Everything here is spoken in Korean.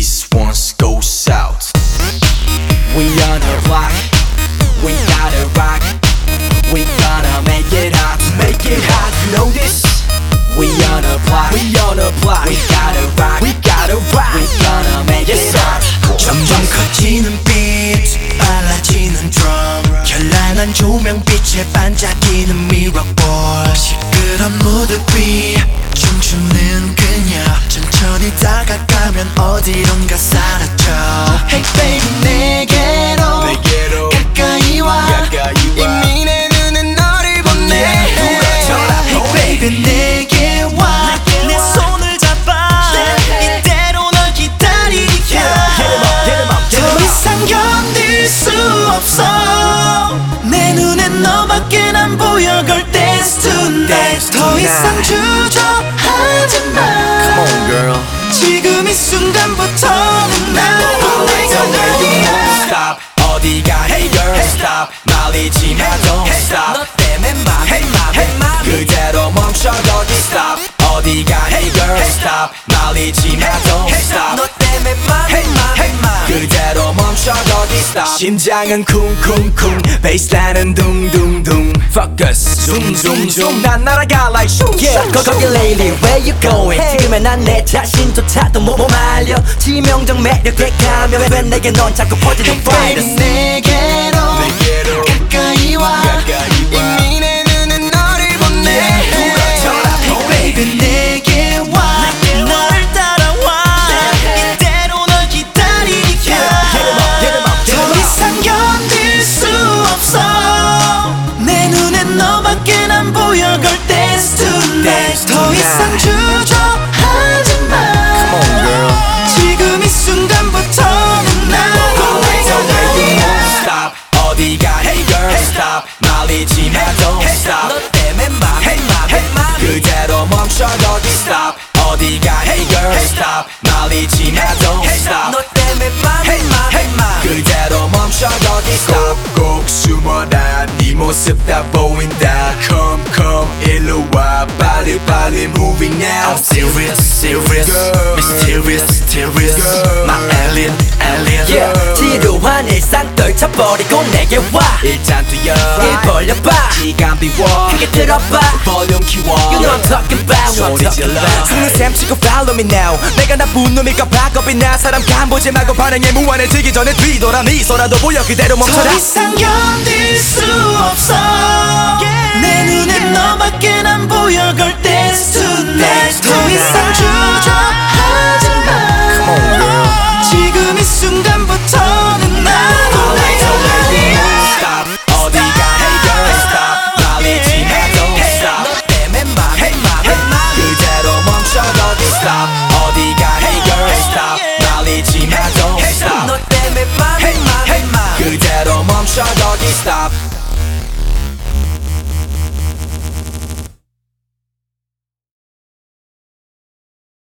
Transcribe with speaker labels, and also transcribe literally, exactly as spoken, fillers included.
Speaker 1: This one's go south. We on the block, we gotta rock, we gonna make it hot, make it hot. You know this? We on the block, we on the block, we gotta rock, we gotta rock, we gonna make it hot.
Speaker 2: 점점 커지는 beat, 빨라지는 drum, 현란한 조명빛에 반짝이는 mirror ball. 시끄러운 무드비, 춤추는 그녀, 천천히 다가가면 어디론가 사라져. Hey baby 내게로,
Speaker 1: 내게로
Speaker 2: 가까이 와,
Speaker 1: 가까이 와.
Speaker 2: 이미 내 눈은 너를 보내. Hey baby 내게 와, 내 손을 잡아, 이대로 널 기다릴게. 더 이상 견딜 수 없어, 내 눈엔 너밖에 안 보여. Girl dance tonight. 더 이상 주저하지 마.
Speaker 1: Come on girl.
Speaker 2: 지금 이 순간부터는 날 보내줘.
Speaker 1: Stop 어디가 hey girl stop 말리지 마 don't stop
Speaker 2: 너 때문에 맘
Speaker 1: hey 맘 맘 그대로 멈춰 거기 stop 어디가 hey girl stop 말리지 마 don't stop
Speaker 2: 너 때문에 맘
Speaker 1: hey 맘 그대로 멈춰 거기 stop 심장은 쿵쿵쿵 베이스라인은 둥둥둥 Focus zoom zoom zoom 난 날아가 like shoot
Speaker 3: Yeah, 거, 거기 lady where you going? Hey. 지금의 난 내 자신조차도 못 말려 치명적 매력에 가면 왜 내게 넌 자꾸 퍼지는 fire.
Speaker 2: 내게로,
Speaker 1: 내게로
Speaker 2: 가까이 와,
Speaker 1: 가까이 와.
Speaker 2: 이미 내 눈은 너를 보내. Hey baby 내게 와, 널 따라와, 이대로 널 기다릴게. 더 이상 견딜 수 없어, 내 눈엔 너밖에 안 보여. Girl dance tonight. 더 이상 주저하지 마.
Speaker 1: Come on girl
Speaker 2: 지금 이 순간부터는 날
Speaker 1: Stop 어디가 hey girl stop 말리지 마 don't stop
Speaker 2: 너 때문에 맘
Speaker 1: hey 맘 그대로 멈춰 거기 stop 어디가 hey girl stop 말리지 마 don't stop
Speaker 2: 너 때문에 맘
Speaker 1: hey 맘 그대로 멈춰 거기 stop 꼭 숨어라 네 모습 다 보인다 Come come 일로 와 빨리 빨리 moving now
Speaker 2: I'm serious serious mysterious mysterious my alien alien
Speaker 3: Yeah, 지루한 일상 떨쳐버리고 내게 와
Speaker 1: 일단 뛰어
Speaker 3: 입 벌려봐
Speaker 1: 시간 비워
Speaker 3: 크게 들어봐
Speaker 1: 볼륨 키워
Speaker 3: You know I'm talking about
Speaker 1: 소리 질러
Speaker 3: 숨는 셈 치고 follow me now 내가 나쁜 놈일까 겁이 나 사람 간보지 말고 반응에 무한해지기 전에 뒤돌아 미소라도 보여 그대로 멈춰라.
Speaker 2: 더 이상 견딜 수 없어, 내 눈엔 너밖에 안 보여. Girl dance tonight. 더 이상 주저하지 마.